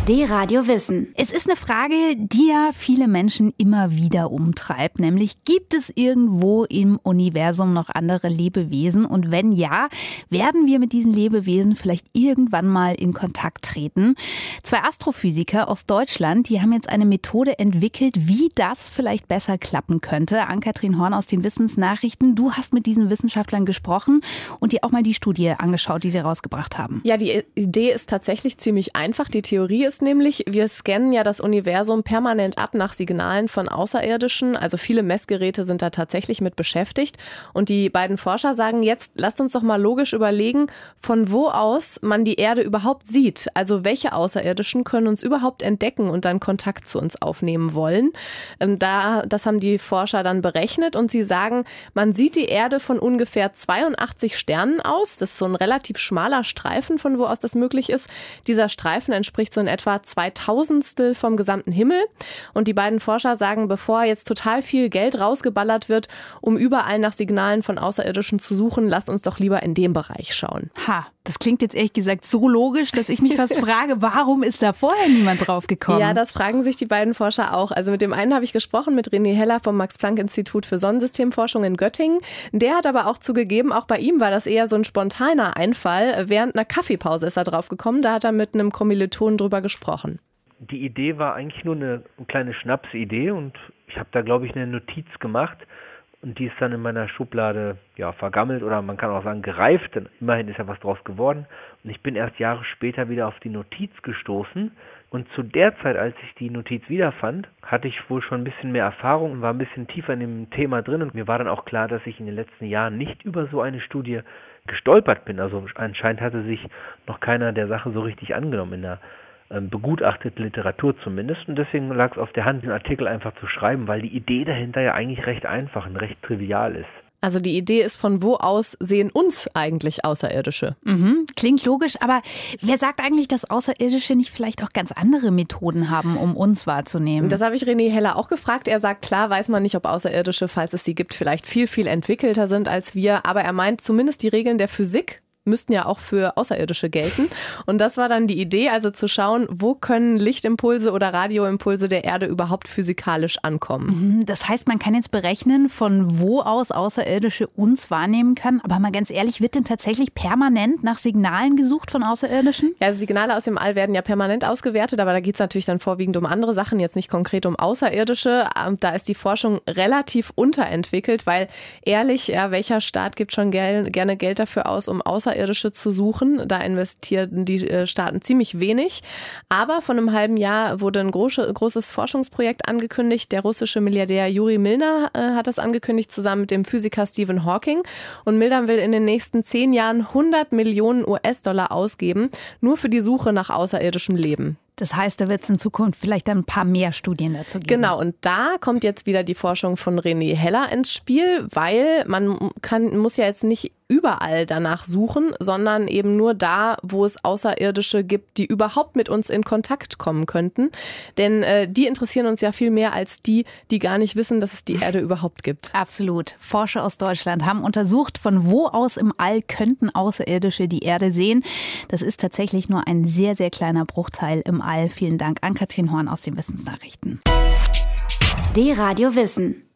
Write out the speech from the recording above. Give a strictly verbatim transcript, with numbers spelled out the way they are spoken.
D-Radio Wissen. Es ist eine Frage, die ja viele Menschen immer wieder umtreibt, nämlich gibt es irgendwo im Universum noch andere Lebewesen und wenn ja, werden wir mit diesen Lebewesen vielleicht irgendwann mal in Kontakt treten? Zwei Astrophysiker aus Deutschland, die haben jetzt eine Methode entwickelt, wie das vielleicht besser klappen könnte. Ann-Kathrin Horn aus den Wissensnachrichten, du hast mit diesen Wissenschaftlern gesprochen und dir auch mal die Studie angeschaut, die sie rausgebracht haben. Ja, die Idee ist tatsächlich ziemlich einfach. Die Theorie ist nämlich, wir scannen ja das Universum permanent ab nach Signalen von Außerirdischen. Also viele Messgeräte sind da tatsächlich mit beschäftigt. Und die beiden Forscher sagen jetzt, lasst uns doch mal logisch überlegen, von wo aus man die Erde überhaupt sieht. Also welche Außerirdischen können uns überhaupt entdecken und dann Kontakt zu uns aufnehmen wollen. Da, das haben die Forscher dann berechnet und sie sagen, man sieht die Erde von ungefähr zweiundachtzig Sternen aus. Das ist so ein relativ schmaler Streifen, von wo aus das möglich ist. Dieser Streifen entspricht so in etwa zweitausendstel vom gesamten Himmel. Und die beiden Forscher sagen, bevor jetzt total viel Geld rausgeballert wird, um überall nach Signalen von Außerirdischen zu suchen, lasst uns doch lieber in dem Bereich schauen. Ha, das klingt jetzt ehrlich gesagt so logisch, dass ich mich fast frage, warum ist da vorher niemand drauf gekommen? Ja, das fragen sich die beiden Forscher auch. Also mit dem einen habe ich gesprochen, mit René Heller vom Max-Planck-Institut für Sonnensystemforschung in Göttingen. Der hat aber auch zugegeben, auch bei ihm war das eher so ein spontaner Einfall. Während einer Kaffeepause ist er drauf gekommen, da hat er mit einem Kommilitonen drüber gesprochen. Die Idee war eigentlich nur eine, eine kleine Schnapsidee und ich habe da, glaube ich, eine Notiz gemacht und die ist dann in meiner Schublade ja, vergammelt oder man kann auch sagen gereift, denn immerhin ist ja was draus geworden und ich bin erst Jahre später wieder auf die Notiz gestoßen und zu der Zeit, als ich die Notiz wiederfand, hatte ich wohl schon ein bisschen mehr Erfahrung und war ein bisschen tiefer in dem Thema drin und mir war dann auch klar, dass ich in den letzten Jahren nicht über so eine Studie gestolpert bin. Also anscheinend hatte sich noch keiner der Sache so richtig angenommen in der begutachtete Literatur zumindest und deswegen lag es auf der Hand, den Artikel einfach zu schreiben, weil die Idee dahinter ja eigentlich recht einfach und recht trivial ist. Also die Idee ist, von wo aus sehen uns eigentlich Außerirdische? Mhm, klingt logisch, aber wer sagt eigentlich, dass Außerirdische nicht vielleicht auch ganz andere Methoden haben, um uns wahrzunehmen? Das habe ich René Heller auch gefragt. Er sagt, klar weiß man nicht, ob Außerirdische, falls es sie gibt, vielleicht viel, viel entwickelter sind als wir, aber er meint zumindest die Regeln der Physik müssten ja auch für Außerirdische gelten. Und das war dann die Idee, also zu schauen, wo können Lichtimpulse oder Radioimpulse der Erde überhaupt physikalisch ankommen. Das heißt, man kann jetzt berechnen, von wo aus Außerirdische uns wahrnehmen können. Aber mal ganz ehrlich, wird denn tatsächlich permanent nach Signalen gesucht von Außerirdischen? Ja, also Signale aus dem All werden ja permanent ausgewertet, aber da geht es natürlich dann vorwiegend um andere Sachen, jetzt nicht konkret um Außerirdische. Da ist die Forschung relativ unterentwickelt, weil ehrlich, ja, welcher Staat gibt schon gerne Geld dafür aus, um Außerirdische zu suchen. Da investieren die Staaten ziemlich wenig. Aber vor einem halben Jahr wurde ein großes Forschungsprojekt angekündigt. Der russische Milliardär Juri Milner hat das angekündigt, zusammen mit dem Physiker Stephen Hawking. Und Milner will in den nächsten zehn Jahren hundert Millionen U S-Dollar ausgeben, nur für die Suche nach außerirdischem Leben. Das heißt, da wird es in Zukunft vielleicht ein paar mehr Studien dazu geben. Genau, und da kommt jetzt wieder die Forschung von René Heller ins Spiel, weil man kann, muss ja jetzt nicht überall danach suchen, sondern eben nur da, wo es Außerirdische gibt, die überhaupt mit uns in Kontakt kommen könnten. Denn äh, die interessieren uns ja viel mehr als die, die gar nicht wissen, dass es die Erde überhaupt gibt. Absolut. Forscher aus Deutschland haben untersucht, von wo aus im All könnten Außerirdische die Erde sehen. Das ist tatsächlich nur ein sehr, sehr kleiner Bruchteil im All. Vielen Dank, Ann-Kathrin Horn aus den Wissensnachrichten. D-Radio Wissen.